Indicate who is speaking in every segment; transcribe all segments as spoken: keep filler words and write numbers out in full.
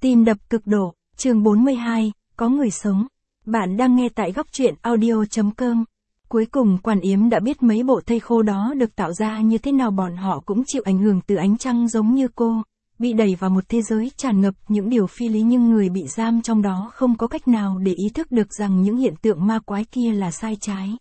Speaker 1: Tim đập cực độ, chương bốn mươi hai, có người sống. Bạn đang nghe tại góc truyện audio.com. Cuối cùng Quản Yếm đã biết mấy bộ thây khô đó được tạo ra như thế nào, bọn họ cũng chịu ảnh hưởng từ ánh trăng giống như cô, bị đẩy vào một thế giới tràn ngập những điều phi lý, nhưng người bị giam trong đó không có cách nào để ý thức được rằng những hiện tượng ma quái kia là sai trái.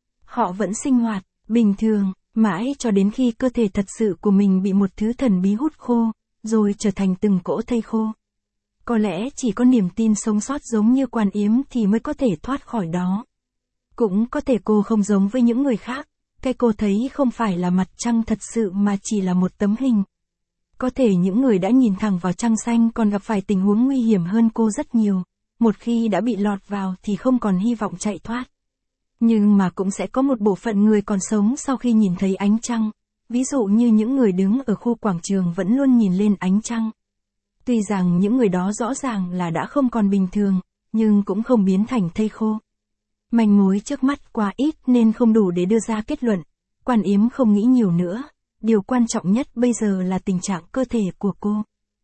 Speaker 1: Họ vẫn sinh hoạt, bình thường, mãi cho đến khi cơ thể thật sự của mình bị một thứ thần bí hút khô, rồi trở thành từng cỗ thây khô. Có lẽ chỉ có niềm tin sống sót giống như Quản Yếm thì mới có thể thoát khỏi đó. Cũng có thể cô không giống với những người khác, cái cô thấy không phải là mặt trăng thật sự mà chỉ là một tấm hình. Có thể những người đã nhìn thẳng vào trăng xanh còn gặp phải tình huống nguy hiểm hơn cô rất nhiều, một khi đã bị lọt vào thì không còn hy vọng chạy thoát. Nhưng mà cũng sẽ có một bộ phận người còn sống sau khi nhìn thấy ánh trăng, ví dụ như những người đứng ở khu quảng trường vẫn luôn nhìn lên ánh trăng. Tuy rằng những người đó rõ ràng là đã không còn bình thường, nhưng cũng không biến thành thây khô. Manh mối trước mắt quá ít nên không đủ để đưa ra kết luận. Quản Yếm không nghĩ nhiều nữa, điều quan trọng nhất bây giờ là tình trạng cơ thể của cô.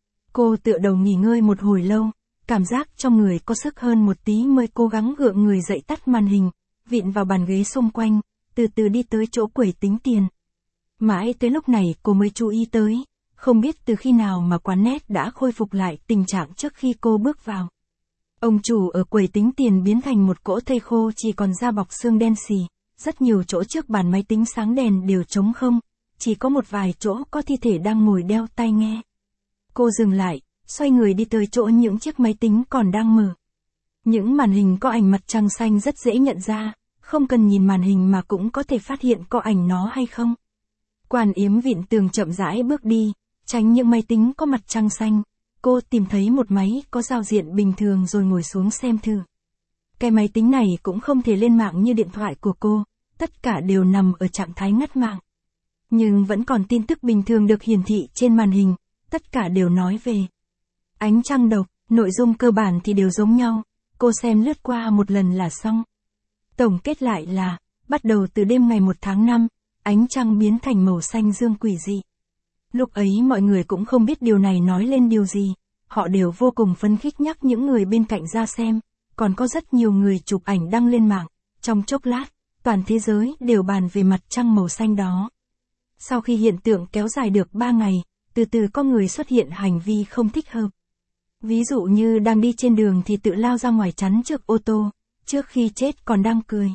Speaker 1: Cô tựa đầu nghỉ ngơi một hồi lâu, cảm giác trong người có sức hơn một tí mới cố gắng gượng người dậy, tắt màn hình, vịn vào bàn ghế xung quanh, từ từ đi tới chỗ quầy tính tiền. Mãi tới lúc này cô mới chú ý tới, không biết từ khi nào mà quán net đã khôi phục lại tình trạng trước khi cô bước vào. Ông chủ ở quầy tính tiền biến thành một cỗ thây khô, chỉ còn da bọc xương đen xì, rất nhiều chỗ trước bàn máy tính sáng đèn đều trống không, chỉ có một vài chỗ có thi thể đang ngồi đeo tai nghe. Cô dừng lại, xoay người đi tới chỗ những chiếc máy tính còn đang mở. Những màn hình có ảnh mặt trăng xanh rất dễ nhận ra, không cần nhìn màn hình mà cũng có thể phát hiện có ảnh nó hay không. Quản Yếm vịn tường chậm rãi bước đi, tránh những máy tính có mặt trăng xanh. Cô tìm thấy một máy có giao diện bình thường rồi ngồi xuống xem thử. Cái máy tính này cũng không thể lên mạng như điện thoại của cô, tất cả đều nằm ở trạng thái ngắt mạng. Nhưng vẫn còn tin tức bình thường được hiển thị trên màn hình, tất cả đều nói về ánh trăng độc, nội dung cơ bản thì đều giống nhau, cô xem lướt qua một lần là xong. Tổng kết lại là, bắt đầu từ đêm ngày một tháng năm, ánh trăng biến thành màu xanh dương quỷ dị. Lúc ấy mọi người cũng không biết điều này nói lên điều gì, họ đều vô cùng phấn khích nhắc những người bên cạnh ra xem, còn có rất nhiều người chụp ảnh đăng lên mạng. Trong chốc lát, toàn thế giới đều bàn về mặt trăng màu xanh đó. Sau khi hiện tượng kéo dài được ba ngày, từ từ có người xuất hiện hành vi không thích hợp. Ví dụ như đang đi trên đường thì tự lao ra ngoài chắn trước ô tô, trước khi chết còn đang cười.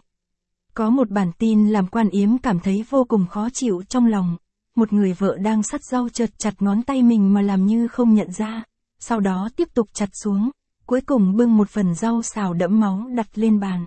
Speaker 1: Có một bản tin làm Quản Yếm cảm thấy vô cùng khó chịu trong lòng. Một người vợ đang sắt rau chợt chặt ngón tay mình mà làm như không nhận ra, sau đó tiếp tục chặt xuống, cuối cùng bưng một phần rau xào đẫm máu đặt lên bàn.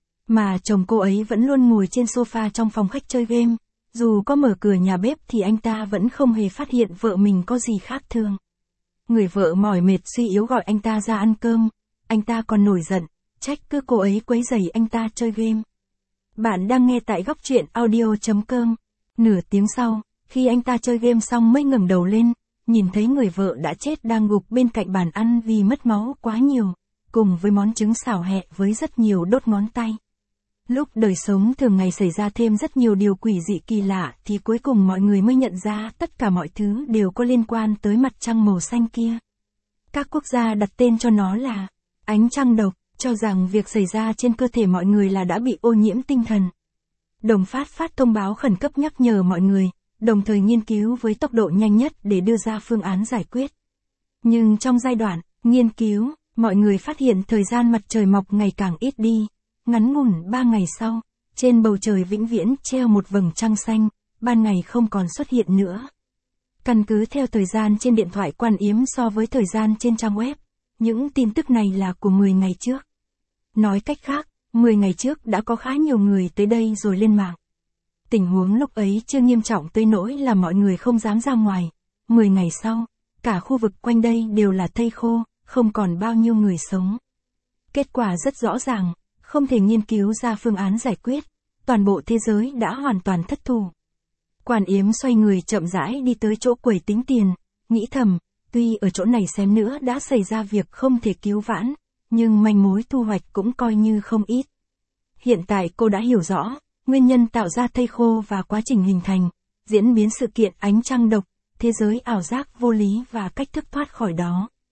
Speaker 1: Mà chồng cô ấy vẫn luôn ngồi trên sofa trong phòng khách chơi game, dù có mở cửa nhà bếp thì anh ta vẫn không hề phát hiện vợ mình có gì khác thường. Người vợ mỏi mệt suy yếu gọi anh ta ra ăn cơm, anh ta còn nổi giận, trách cứ cô ấy quấy rầy anh ta chơi game. Bạn đang nghe tại góc truyện audio.com. Nửa tiếng sau, khi anh ta chơi game xong mới ngẩng đầu lên, nhìn thấy người vợ đã chết đang gục bên cạnh bàn ăn vì mất máu quá nhiều, cùng với món trứng xào hẹ với rất nhiều đốt ngón tay. Lúc đời sống thường ngày xảy ra thêm rất nhiều điều quỷ dị kỳ lạ thì cuối cùng mọi người mới nhận ra tất cả mọi thứ đều có liên quan tới mặt trăng màu xanh kia. Các quốc gia đặt tên cho nó là ánh trăng độc, cho rằng việc xảy ra trên cơ thể mọi người là đã bị ô nhiễm tinh thần. Đồng Phát phát thông báo khẩn cấp nhắc nhở mọi người, đồng thời nghiên cứu với tốc độ nhanh nhất để đưa ra phương án giải quyết. Nhưng trong giai đoạn nghiên cứu, mọi người phát hiện thời gian mặt trời mọc ngày càng ít đi. Ngắn ngủn ba ngày sau, trên bầu trời vĩnh viễn treo một vầng trăng xanh, ban ngày không còn xuất hiện nữa. Căn cứ theo thời gian trên điện thoại Quản Yếm so với thời gian trên trang web, những tin tức này là của mười ngày trước. Nói cách khác, mười ngày trước đã có khá nhiều người tới đây rồi lên mạng. Tình huống lúc ấy chưa nghiêm trọng tới nỗi là mọi người không dám ra ngoài. mười ngày sau, cả khu vực quanh đây đều là thây khô, không còn bao nhiêu người sống. Kết quả rất rõ ràng, không thể nghiên cứu ra phương án giải quyết, toàn bộ thế giới đã hoàn toàn thất thủ. Quản Yếm xoay người chậm rãi đi tới chỗ quầy tính tiền, nghĩ thầm, tuy ở chỗ này xem nữa đã xảy ra việc không thể cứu vãn, nhưng manh mối thu hoạch cũng coi như không ít. Hiện tại cô đã hiểu rõ nguyên nhân tạo ra thây khô và quá trình hình thành, diễn biến sự kiện ánh trăng độc, thế giới ảo giác vô lý và cách thức thoát khỏi đó.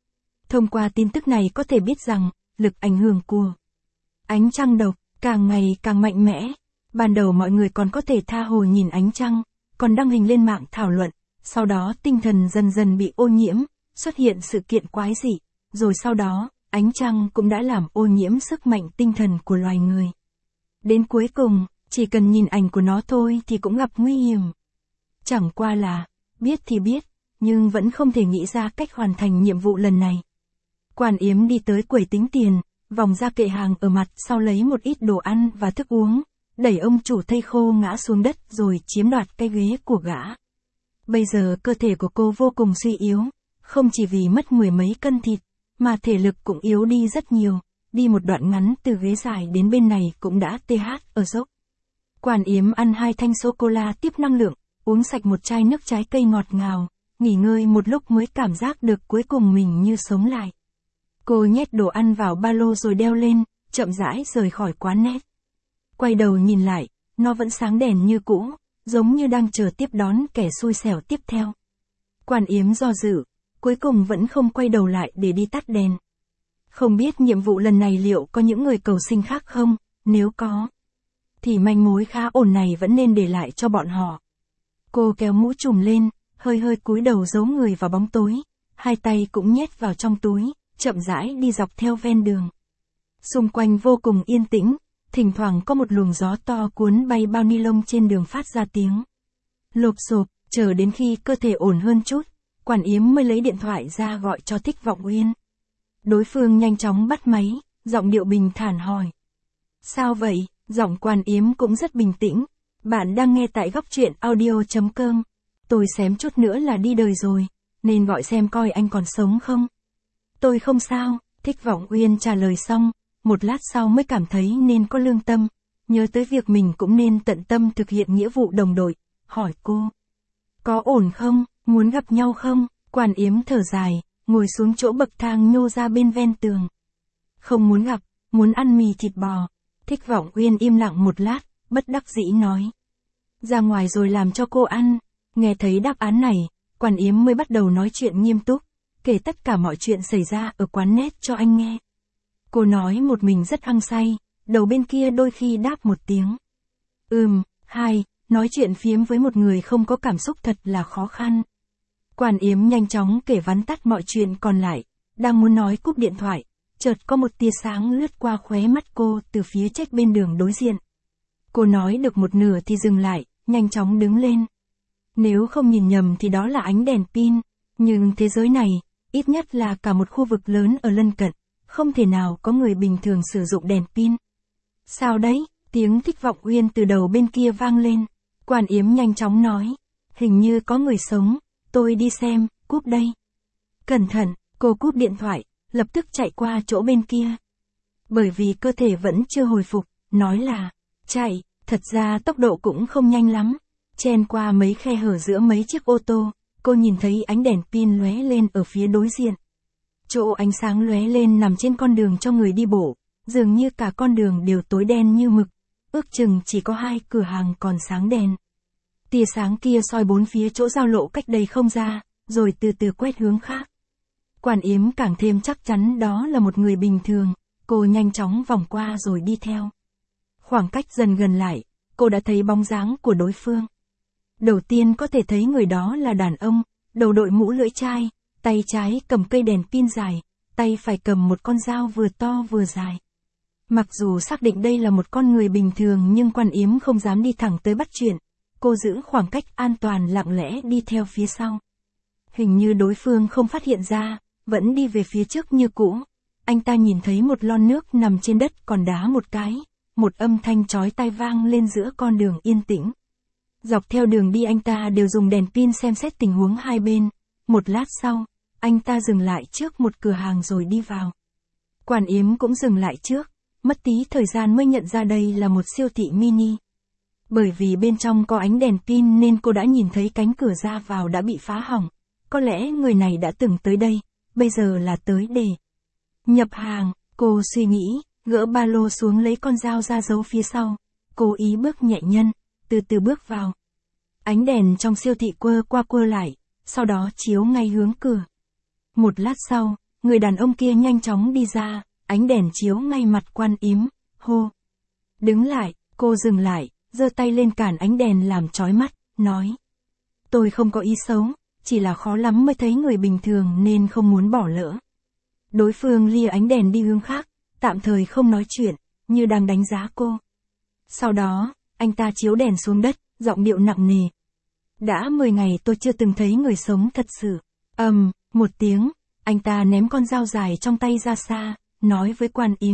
Speaker 1: Thông qua tin tức này có thể biết rằng, lực ảnh hưởng của ánh trăng độc càng ngày càng mạnh mẽ. Ban đầu mọi người còn có thể tha hồ nhìn ánh trăng, còn đăng hình lên mạng thảo luận, sau đó tinh thần dần dần bị ô nhiễm, xuất hiện sự kiện quái dị, rồi sau đó, ánh trăng cũng đã làm ô nhiễm sức mạnh tinh thần của loài người. Đến cuối cùng, chỉ cần nhìn ảnh của nó thôi thì cũng gặp nguy hiểm. Chẳng qua là, biết thì biết, nhưng vẫn không thể nghĩ ra cách hoàn thành nhiệm vụ lần này. Quản yếm đi tới quầy tính tiền, vòng ra kệ hàng ở mặt sau lấy một ít đồ ăn và thức uống, đẩy ông chủ thây khô ngã xuống đất rồi chiếm đoạt cái ghế của gã. Bây giờ cơ thể của cô vô cùng suy yếu, không chỉ vì mất mười mấy cân thịt, mà thể lực cũng yếu đi rất nhiều, đi một đoạn ngắn từ ghế dài đến bên này cũng đã tê hát ở dốc. Quản yếm ăn hai thanh sô-cô-la tiếp năng lượng, uống sạch một chai nước trái cây ngọt ngào, nghỉ ngơi một lúc mới cảm giác được cuối cùng mình như sống lại. Cô nhét đồ ăn vào ba lô rồi đeo lên, chậm rãi rời khỏi quán net. Quay đầu nhìn lại, nó vẫn sáng đèn như cũ, giống như đang chờ tiếp đón kẻ xui xẻo tiếp theo. Quản yếm do dự, cuối cùng vẫn không quay đầu lại để đi tắt đèn. Không biết nhiệm vụ lần này liệu có những người cầu sinh khác không, nếu có, thì manh mối khá ổn này vẫn nên để lại cho bọn họ. Cô kéo mũ trùm lên, hơi hơi cúi đầu giấu người vào bóng tối, hai tay cũng nhét vào trong túi, chậm rãi đi dọc theo ven đường. Xung quanh vô cùng yên tĩnh, thỉnh thoảng có một luồng gió to cuốn bay bao ni lông trên đường phát ra tiếng lộp xộp, chờ đến khi cơ thể ổn hơn chút, Quản yếm mới lấy điện thoại ra gọi cho Thích Vọng Uyên. Đối phương nhanh chóng bắt máy, giọng điệu bình thản hỏi. Sao vậy? Giọng Quản yếm cũng rất bình tĩnh. Bạn đang nghe tại góc truyện audio chấm com. Tôi xém chút nữa là đi đời rồi, nên gọi xem coi anh còn sống không. Tôi không sao, Thích Vọng Uyên trả lời xong, một lát sau mới cảm thấy nên có lương tâm, nhớ tới việc mình cũng nên tận tâm thực hiện nghĩa vụ đồng đội, hỏi cô. Có ổn không, muốn gặp nhau không? Quản yếm thở dài, ngồi xuống chỗ bậc thang nhô ra bên ven tường. Không muốn gặp, muốn ăn mì thịt bò. Thích Vọng Uyên im lặng một lát, bất đắc dĩ nói. Ra ngoài rồi làm cho cô ăn. Nghe thấy đáp án này, Quản yếm mới bắt đầu nói chuyện nghiêm túc, kể tất cả mọi chuyện xảy ra ở quán net cho anh nghe. Cô nói một mình rất hăng say, đầu bên kia đôi khi đáp một tiếng. Ừm, hai, nói chuyện phiếm với một người không có cảm xúc thật là khó khăn. Quản yếm nhanh chóng kể vắn tắt mọi chuyện còn lại, đang muốn nói cúp điện thoại, chợt có một tia sáng lướt qua khóe mắt cô từ phía trách bên đường đối diện. Cô nói được một nửa thì dừng lại, nhanh chóng đứng lên. Nếu không nhìn nhầm thì đó là ánh đèn pin, nhưng thế giới này, ít nhất là cả một khu vực lớn ở lân cận, không thể nào có người bình thường sử dụng đèn pin. Sao đấy? Tiếng Thích Vọng Uyên từ đầu bên kia vang lên. Quản yếm nhanh chóng nói. Hình như có người sống, tôi đi xem, cúp đây. Cẩn thận, cô cúp điện thoại, lập tức chạy qua chỗ bên kia. Bởi vì cơ thể vẫn chưa hồi phục, nói là, chạy, thật ra tốc độ cũng không nhanh lắm. Chen qua mấy khe hở giữa mấy chiếc ô tô, cô nhìn thấy ánh đèn pin lóe lên ở phía đối diện. Chỗ ánh sáng lóe lên nằm trên con đường cho người đi bộ, dường như cả con đường đều tối đen như mực, ước chừng chỉ có hai cửa hàng còn sáng đèn. Tia sáng kia soi bốn phía chỗ giao lộ cách đây không ra, rồi từ từ quét hướng khác. Quản yếm càng thêm chắc chắn đó là một người bình thường, cô nhanh chóng vòng qua rồi đi theo. Khoảng cách dần gần lại, cô đã thấy bóng dáng của đối phương. Đầu tiên có thể thấy người đó là đàn ông, đầu đội mũ lưỡi chai, tay trái cầm cây đèn pin dài, tay phải cầm một con dao vừa to vừa dài. Mặc dù xác định đây là một con người bình thường nhưng Quản yếm không dám đi thẳng tới bắt chuyện, cô giữ khoảng cách an toàn lặng lẽ đi theo phía sau. Hình như đối phương không phát hiện ra, vẫn đi về phía trước như cũ. Anh ta nhìn thấy một lon nước nằm trên đất còn đá một cái, một âm thanh chói tai vang lên giữa con đường yên tĩnh. Dọc theo đường đi anh ta đều dùng đèn pin xem xét tình huống hai bên. Một lát sau, anh ta dừng lại trước một cửa hàng rồi đi vào. Quản yếm cũng dừng lại trước, mất tí thời gian mới nhận ra đây là một siêu thị mini. Bởi vì bên trong có ánh đèn pin nên cô đã nhìn thấy cánh cửa ra vào đã bị phá hỏng. Có lẽ người này đã từng tới đây, bây giờ là tới để nhập hàng. Cô suy nghĩ, gỡ ba lô xuống lấy con dao ra giấu phía sau. Cố ý bước nhẹ nhân, từ từ bước vào. Ánh đèn trong siêu thị quơ qua quơ lại, sau đó chiếu ngay hướng cửa. Một lát sau, người đàn ông kia nhanh chóng đi ra, ánh đèn chiếu ngay mặt Quan Yếm, hô. Đứng lại, cô dừng lại, giơ tay lên cản ánh đèn làm chói mắt, nói. Tôi không có ý xấu, chỉ là khó lắm mới thấy người bình thường nên không muốn bỏ lỡ. Đối phương lia ánh đèn đi hướng khác, tạm thời không nói chuyện, như đang đánh giá cô. Sau đó, anh ta chiếu đèn xuống đất, giọng điệu nặng nề. Đã mười ngày tôi chưa từng thấy người sống thật sự. Ầm, um, một tiếng, anh ta ném con dao dài trong tay ra xa, nói với Quan Yếm.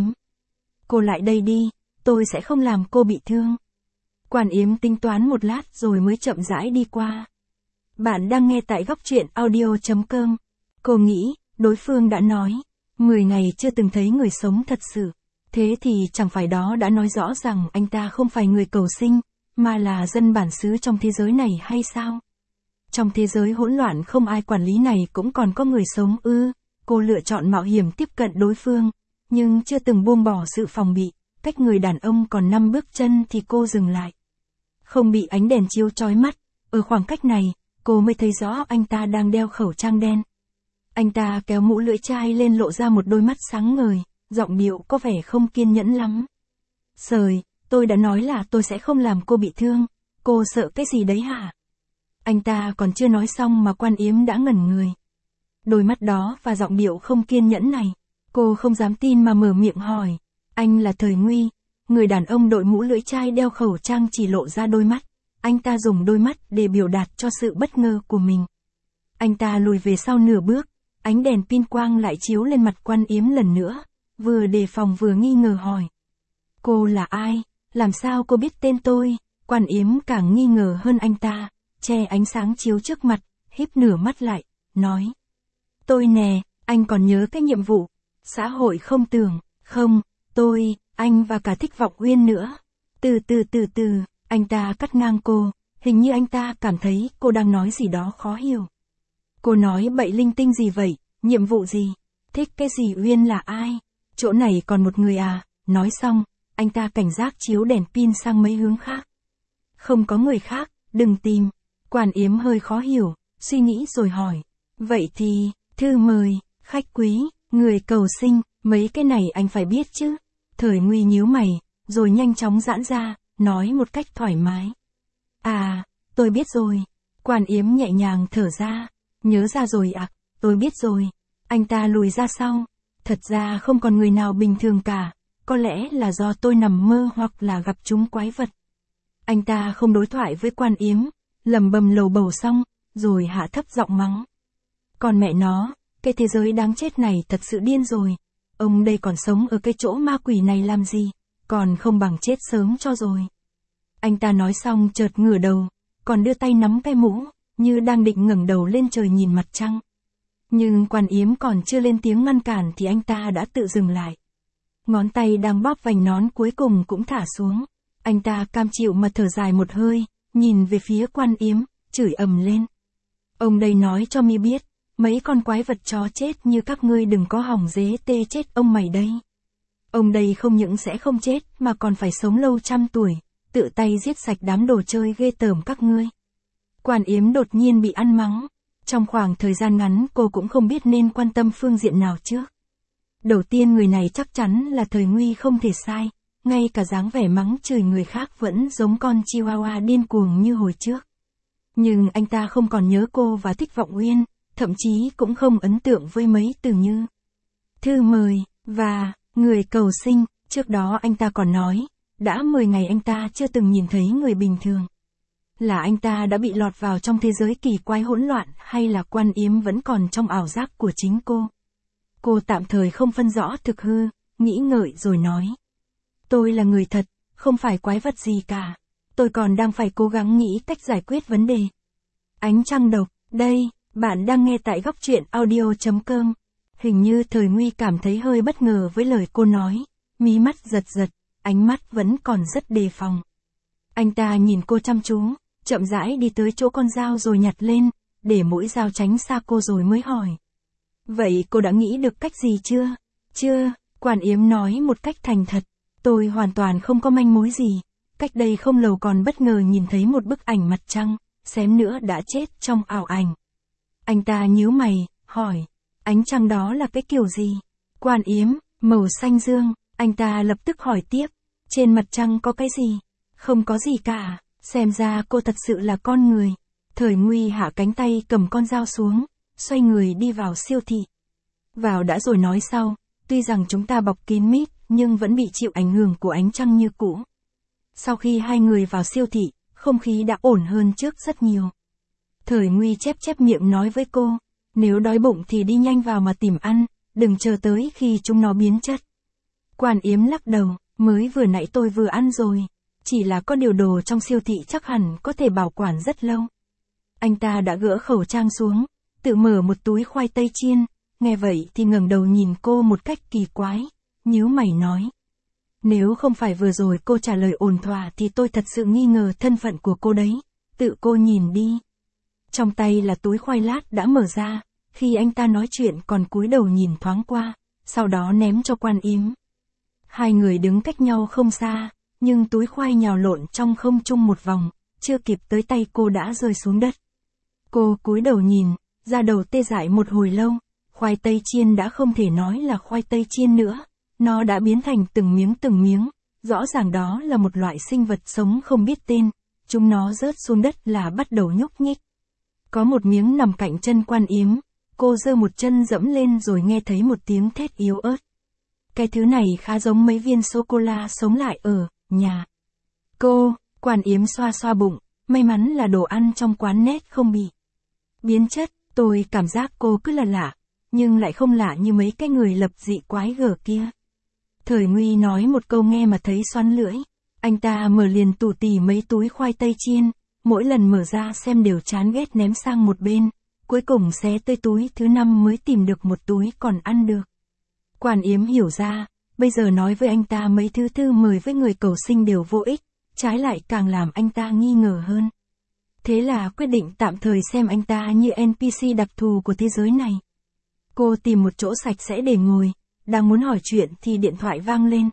Speaker 1: Cô lại đây đi, tôi sẽ không làm cô bị thương. Quan Yếm tính toán một lát rồi mới chậm rãi đi qua. Bạn đang nghe tại góc truyện audio chấm com. Cô nghĩ, đối phương đã nói, mười ngày chưa từng thấy người sống thật sự. Thế thì chẳng phải đó đã nói rõ rằng anh ta không phải người cầu sinh, mà là dân bản xứ trong thế giới này hay sao? Trong thế giới hỗn loạn không ai quản lý này cũng còn có người sống ư? Cô lựa chọn mạo hiểm tiếp cận đối phương, nhưng chưa từng buông bỏ sự phòng bị, cách người đàn ông còn năm bước chân thì cô dừng lại. Không bị ánh đèn chiếu chói mắt, ở khoảng cách này, cô mới thấy rõ anh ta đang đeo khẩu trang đen. Anh ta kéo mũ lưỡi chai lên lộ ra một đôi mắt sáng ngời, giọng điệu có vẻ không kiên nhẫn lắm. Sời, tôi đã nói là tôi sẽ không làm cô bị thương, cô sợ cái gì đấy hả? Anh ta còn chưa nói xong mà Quan Yếm đã ngẩn người. Đôi mắt đó và giọng điệu không kiên nhẫn này, cô không dám tin mà mở miệng hỏi. Anh là Thời Nguy. Người đàn ông đội mũ lưỡi chai đeo khẩu trang chỉ lộ ra đôi mắt. Anh ta dùng đôi mắt để biểu đạt cho sự bất ngờ của mình. Anh ta lùi về sau nửa bước, ánh đèn pin quang lại chiếu lên mặt Quan Yếm lần nữa, vừa đề phòng vừa nghi ngờ hỏi. Cô là ai? Làm sao cô biết tên tôi? Quan Yếm càng nghi ngờ hơn anh ta, che ánh sáng chiếu trước mặt, híp nửa mắt lại, nói. Tôi nè, anh còn nhớ cái nhiệm vụ, xã hội không tưởng, không, tôi, anh và cả Thích Vọng Uyên nữa. Từ từ từ từ, anh ta cắt ngang cô, hình như anh ta cảm thấy cô đang nói gì đó khó hiểu. Cô nói bậy linh tinh gì vậy, nhiệm vụ gì, thích cái gì Uyên là ai, chỗ này còn một người à, nói xong, anh ta cảnh giác chiếu đèn pin sang mấy hướng khác. Không có người khác, đừng tìm. Quan Yếm hơi khó hiểu, suy nghĩ rồi hỏi. Vậy thì, thư mời, khách quý, người cầu sinh, mấy cái này anh phải biết chứ. Thời Nguy nhíu mày, rồi nhanh chóng giãn ra, nói một cách thoải mái. À, tôi biết rồi. Quan Yếm nhẹ nhàng thở ra. Nhớ ra rồi ạ, à, tôi biết rồi. Anh ta lùi ra sau. Thật ra không còn người nào bình thường cả. Có lẽ là do tôi nằm mơ hoặc là gặp chúng quái vật. Anh ta không đối thoại với Quan Yếm, lầm bầm lầu bầu xong, rồi hạ thấp giọng mắng. Còn mẹ nó, cái thế giới đáng chết này thật sự điên rồi. Ông đây còn sống ở cái chỗ ma quỷ này làm gì, còn không bằng chết sớm cho rồi. Anh ta nói xong chợt ngửa đầu, còn đưa tay nắm cái mũ, như đang định ngẩng đầu lên trời nhìn mặt trăng. Nhưng Quan Yếm còn chưa lên tiếng ngăn cản thì anh ta đã tự dừng lại. Ngón tay đang bóp vành nón cuối cùng cũng thả xuống. Anh ta cam chịu mà thở dài một hơi, nhìn về phía Quan Yếm, chửi ầm lên. Ông đây nói cho mi biết, mấy con quái vật chó chết như các ngươi đừng có hỏng dế tê chết ông mày đây. Ông đây không những sẽ không chết mà còn phải sống lâu trăm tuổi, tự tay giết sạch đám đồ chơi ghê tởm các ngươi. Quan Yếm đột nhiên bị ăn mắng. Trong khoảng thời gian ngắn cô cũng không biết nên quan tâm phương diện nào trước. Đầu tiên người này chắc chắn là Thời Nguy không thể sai, ngay cả dáng vẻ mắng chửi người khác vẫn giống con chihuahua điên cuồng như hồi trước. Nhưng anh ta không còn nhớ cô và Thích Vọng Uyên, thậm chí cũng không ấn tượng với mấy từ như thư mời và người cầu sinh. Trước đó anh ta còn nói, đã mười ngày anh ta chưa từng nhìn thấy người bình thường. Là anh ta đã bị lọt vào trong thế giới kỳ quái hỗn loạn hay là Quan Yếm vẫn còn trong ảo giác của chính cô? Cô tạm thời không phân rõ thực hư, nghĩ ngợi rồi nói. Tôi là người thật, không phải quái vật gì cả. Tôi còn đang phải cố gắng nghĩ cách giải quyết vấn đề. Ánh trăng độc, đây, bạn đang nghe tại góc truyện audio chấm com. Hình như Thời Nguy cảm thấy hơi bất ngờ với lời cô nói, mí mắt giật giật, ánh mắt vẫn còn rất đề phòng. Anh ta nhìn cô chăm chú, chậm rãi đi tới chỗ con dao rồi nhặt lên, để mũi dao tránh xa cô rồi mới hỏi. Vậy cô đã nghĩ được cách gì chưa? Chưa, Quan Yếm nói một cách thành thật. Tôi hoàn toàn không có manh mối gì. Cách đây không lâu còn bất ngờ nhìn thấy một bức ảnh mặt trăng, xém nữa đã chết trong ảo ảnh. Anh ta nhíu mày, hỏi. Ánh trăng đó là cái kiểu gì? Quan Yếm, màu xanh dương, anh ta lập tức hỏi tiếp. Trên mặt trăng có cái gì? Không có gì cả, xem ra cô thật sự là con người. Thời Nguy hạ cánh tay cầm con dao xuống, xoay người đi vào siêu thị. Vào đã rồi nói sau, tuy rằng chúng ta bọc kín mít, nhưng vẫn bị chịu ảnh hưởng của ánh trăng như cũ. Sau khi hai người vào siêu thị, không khí đã ổn hơn trước rất nhiều. Thời Nguy chép chép miệng nói với cô, nếu đói bụng thì đi nhanh vào mà tìm ăn, đừng chờ tới khi chúng nó biến chất. Quan Yếm lắc đầu, mới vừa nãy tôi vừa ăn rồi, chỉ là có điều đồ trong siêu thị chắc hẳn có thể bảo quản rất lâu. Anh ta đã gỡ khẩu trang xuống, tự mở một túi khoai tây chiên, nghe vậy thì ngẩng đầu nhìn cô một cách kỳ quái, nhíu mày nói. Nếu không phải vừa rồi cô trả lời ổn thỏa thì tôi thật sự nghi ngờ thân phận của cô đấy, tự cô nhìn đi. Trong tay là túi khoai lát đã mở ra, khi anh ta nói chuyện còn cúi đầu nhìn thoáng qua, sau đó ném cho Quan Yếm. Hai người đứng cách nhau không xa, nhưng túi khoai nhào lộn trong không trung một vòng, chưa kịp tới tay cô đã rơi xuống đất. Cô cúi đầu nhìn, da đầu tê dại một hồi lâu, khoai tây chiên đã không thể nói là khoai tây chiên nữa, nó đã biến thành từng miếng từng miếng, rõ ràng đó là một loại sinh vật sống không biết tên, chúng nó rớt xuống đất là bắt đầu nhúc nhích. Có một miếng nằm cạnh chân Quan Yếm, cô giơ một chân dẫm lên rồi nghe thấy một tiếng thét yếu ớt. Cái thứ này khá giống mấy viên sô-cô-la sống lại ở nhà. Cô, Quan Yếm xoa xoa bụng, may mắn là đồ ăn trong quán nét không bị biến chất, tôi cảm giác cô cứ là lạ, nhưng lại không lạ như mấy cái người lập dị quái gở kia. Thời Nguy nói một câu nghe mà thấy xoắn lưỡi, anh ta mở liền tủ tỉ mấy túi khoai tây chiên, mỗi lần mở ra xem đều chán ghét ném sang một bên, cuối cùng xé tới túi thứ năm mới tìm được một túi còn ăn được. Quan Yếm hiểu ra, bây giờ nói với anh ta mấy thứ thư mời với người cầu sinh đều vô ích, trái lại càng làm anh ta nghi ngờ hơn. Thế là quyết định tạm thời xem anh ta như en pê xê đặc thù của thế giới này. Cô tìm một chỗ sạch sẽ để ngồi, đang muốn hỏi chuyện thì điện thoại vang lên.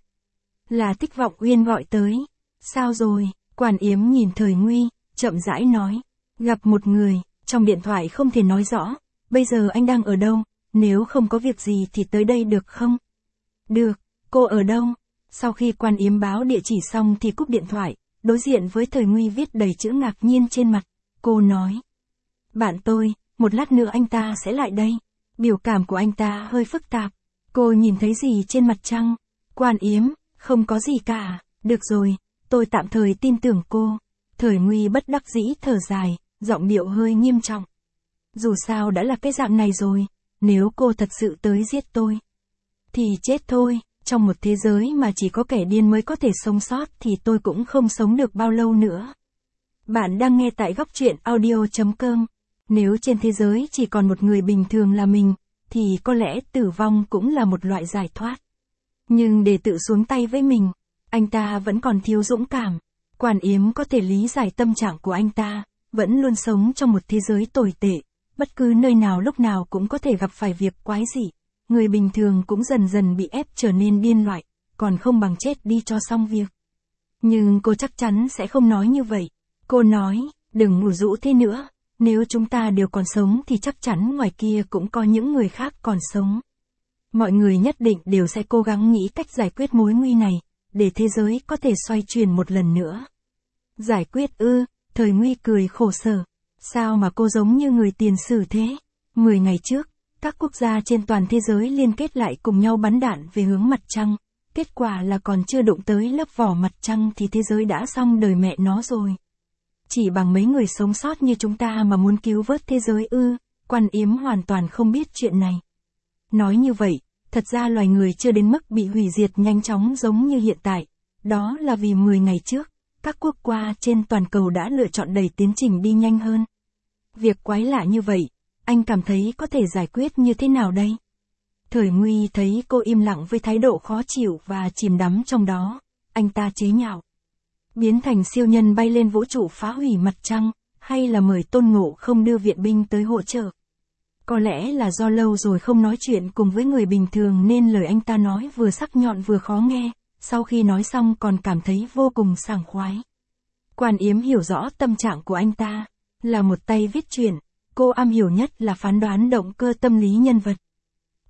Speaker 1: Là Tích Vọng Uyên gọi tới. Sao rồi? Quan Yếm nhìn Thời Nguy, chậm rãi nói. Gặp một người, trong điện thoại không thể nói rõ, bây giờ anh đang ở đâu, nếu không có việc gì thì tới đây được không? Được, cô ở đâu? Sau khi Quan Yếm báo địa chỉ xong thì cúp điện thoại, đối diện với Thời Nguy viết đầy chữ ngạc nhiên trên mặt, cô nói. Bạn tôi, một lát nữa anh ta sẽ lại đây. Biểu cảm của anh ta hơi phức tạp. Cô nhìn thấy gì trên mặt trăng? Quan Yếm, không có gì cả, được rồi, tôi tạm thời tin tưởng cô. Thời Nguy bất đắc dĩ thở dài, giọng điệu hơi nghiêm trọng. Dù sao đã là cái dạng này rồi, nếu cô thật sự tới giết tôi, thì chết thôi, trong một thế giới mà chỉ có kẻ điên mới có thể sống sót thì tôi cũng không sống được bao lâu nữa. Bạn đang nghe tại góc truyện audio chấm com. Nếu trên thế giới chỉ còn một người bình thường là mình, thì có lẽ tử vong cũng là một loại giải thoát. Nhưng để tự xuống tay với mình, anh ta vẫn còn thiếu dũng cảm. Quan Yếm có thể lý giải tâm trạng của anh ta, vẫn luôn sống trong một thế giới tồi tệ, bất cứ nơi nào lúc nào cũng có thể gặp phải việc quái dị. Người bình thường cũng dần dần bị ép trở nên điên loạn, còn không bằng chết đi cho xong việc. Nhưng cô chắc chắn sẽ không nói như vậy. Cô nói, đừng ngủ rũ thế nữa, nếu chúng ta đều còn sống thì chắc chắn ngoài kia cũng có những người khác còn sống. Mọi người nhất định đều sẽ cố gắng nghĩ cách giải quyết mối nguy này, để thế giới có thể xoay chuyển một lần nữa. Giải quyết ư? Thời Nguy cười khổ sở. Sao mà cô giống như người tiền sử thế? Mười ngày trước, các quốc gia trên toàn thế giới liên kết lại cùng nhau bắn đạn về hướng mặt trăng. Kết quả là còn chưa đụng tới lớp vỏ mặt trăng thì thế giới đã xong đời mẹ nó rồi. Chỉ bằng mấy người sống sót như chúng ta mà muốn cứu vớt thế giới ư? Quan Yếm hoàn toàn không biết chuyện này. Nói như vậy, thật ra loài người chưa đến mức bị hủy diệt nhanh chóng giống như hiện tại. Đó là vì mười ngày trước, các quốc gia trên toàn cầu đã lựa chọn đẩy tiến trình đi nhanh hơn. Việc quái lạ như vậy, anh cảm thấy có thể giải quyết như thế nào đây? Thời Nguy thấy cô im lặng với thái độ khó chịu và chìm đắm trong đó, anh ta chế nhạo. Biến thành siêu nhân bay lên vũ trụ phá hủy mặt trăng, hay là mời Tôn Ngộ Không đưa viện binh tới hỗ trợ? Có lẽ là do lâu rồi không nói chuyện cùng với người bình thường nên lời anh ta nói vừa sắc nhọn vừa khó nghe, sau khi nói xong còn cảm thấy vô cùng sảng khoái. Quan Yếm hiểu rõ tâm trạng của anh ta, là một tay viết truyện, cô am hiểu nhất là phán đoán động cơ tâm lý nhân vật.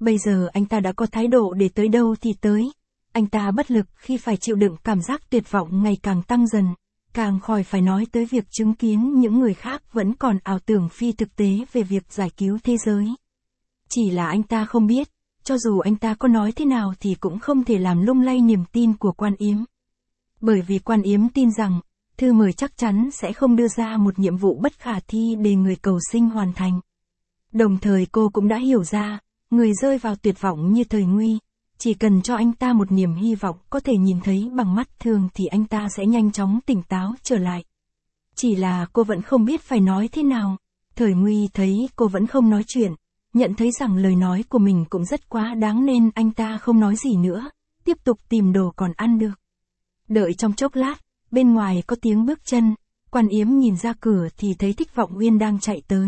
Speaker 1: Bây giờ anh ta đã có thái độ để tới đâu thì tới. Anh ta bất lực khi phải chịu đựng cảm giác tuyệt vọng ngày càng tăng dần, càng khỏi phải nói tới việc chứng kiến những người khác vẫn còn ảo tưởng phi thực tế về việc giải cứu thế giới. Chỉ là anh ta không biết, cho dù anh ta có nói thế nào thì cũng không thể làm lung lay niềm tin của Quan Yếm. Bởi vì Quan Yếm tin rằng, thư mời chắc chắn sẽ không đưa ra một nhiệm vụ bất khả thi để người cầu sinh hoàn thành. Đồng thời cô cũng đã hiểu ra, người rơi vào tuyệt vọng như Thời Nguy, chỉ cần cho anh ta một niềm hy vọng có thể nhìn thấy bằng mắt thường thì anh ta sẽ nhanh chóng tỉnh táo trở lại. Chỉ là cô vẫn không biết phải nói thế nào. Thời Nguy thấy cô vẫn không nói chuyện, nhận thấy rằng lời nói của mình cũng rất quá đáng nên anh ta không nói gì nữa, tiếp tục tìm đồ còn ăn được. Đợi trong chốc lát, bên ngoài có tiếng bước chân, Quan Yếm nhìn ra cửa thì thấy Thích Vọng Uyên đang chạy tới.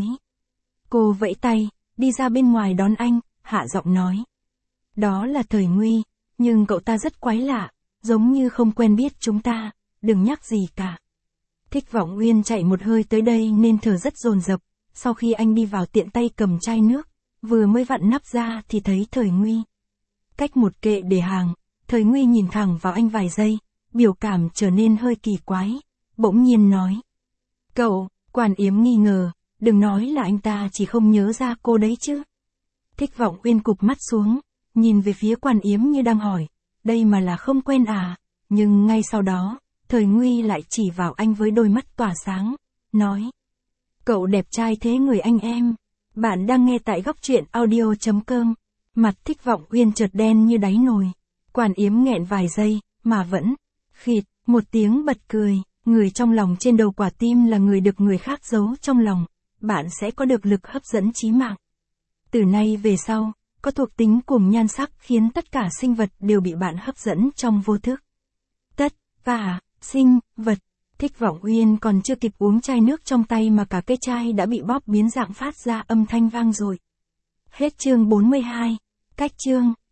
Speaker 1: Cô vẫy tay, đi ra bên ngoài đón anh, hạ giọng nói. Đó là Thời Nguy, nhưng cậu ta rất quái lạ, giống như không quen biết chúng ta, đừng nhắc gì cả. Thích Vọng Uyên chạy một hơi tới đây nên thở rất dồn dập, sau khi anh đi vào tiện tay cầm chai nước, vừa mới vặn nắp ra thì thấy Thời Nguy. Cách một kệ để hàng, Thời Nguy nhìn thẳng vào anh vài giây, biểu cảm trở nên hơi kỳ quái, bỗng nhiên nói. Cậu, Quan Yếm nghi ngờ, đừng nói là anh ta chỉ không nhớ ra cô đấy chứ. Thích Vọng Uyên cụp mắt xuống, nhìn về phía Quan Yếm như đang hỏi, đây mà là không quen à, nhưng ngay sau đó, Thời Nguy lại chỉ vào anh với đôi mắt tỏa sáng, nói. Cậu đẹp trai thế người anh em. Bạn đang nghe tại góc truyện audio chấm com. Mặt Thích Vọng Uyên chợt đen như đáy nồi. Quan Yếm nghẹn vài giây, mà vẫn, khịt, một tiếng bật cười. Người trong lòng trên đầu quả tim là người được người khác giấu trong lòng. Bạn sẽ có được lực hấp dẫn chí mạng. Từ nay về sau, có thuộc tính cùng nhan sắc khiến tất cả sinh vật đều bị bạn hấp dẫn trong vô thức. Tất, cả, sinh, vật. Thích Vọng Uyên còn chưa kịp uống chai nước trong tay mà cả cái chai đã bị bóp biến dạng phát ra âm thanh vang rồi. Hết chương bốn mươi hai. Cách chương.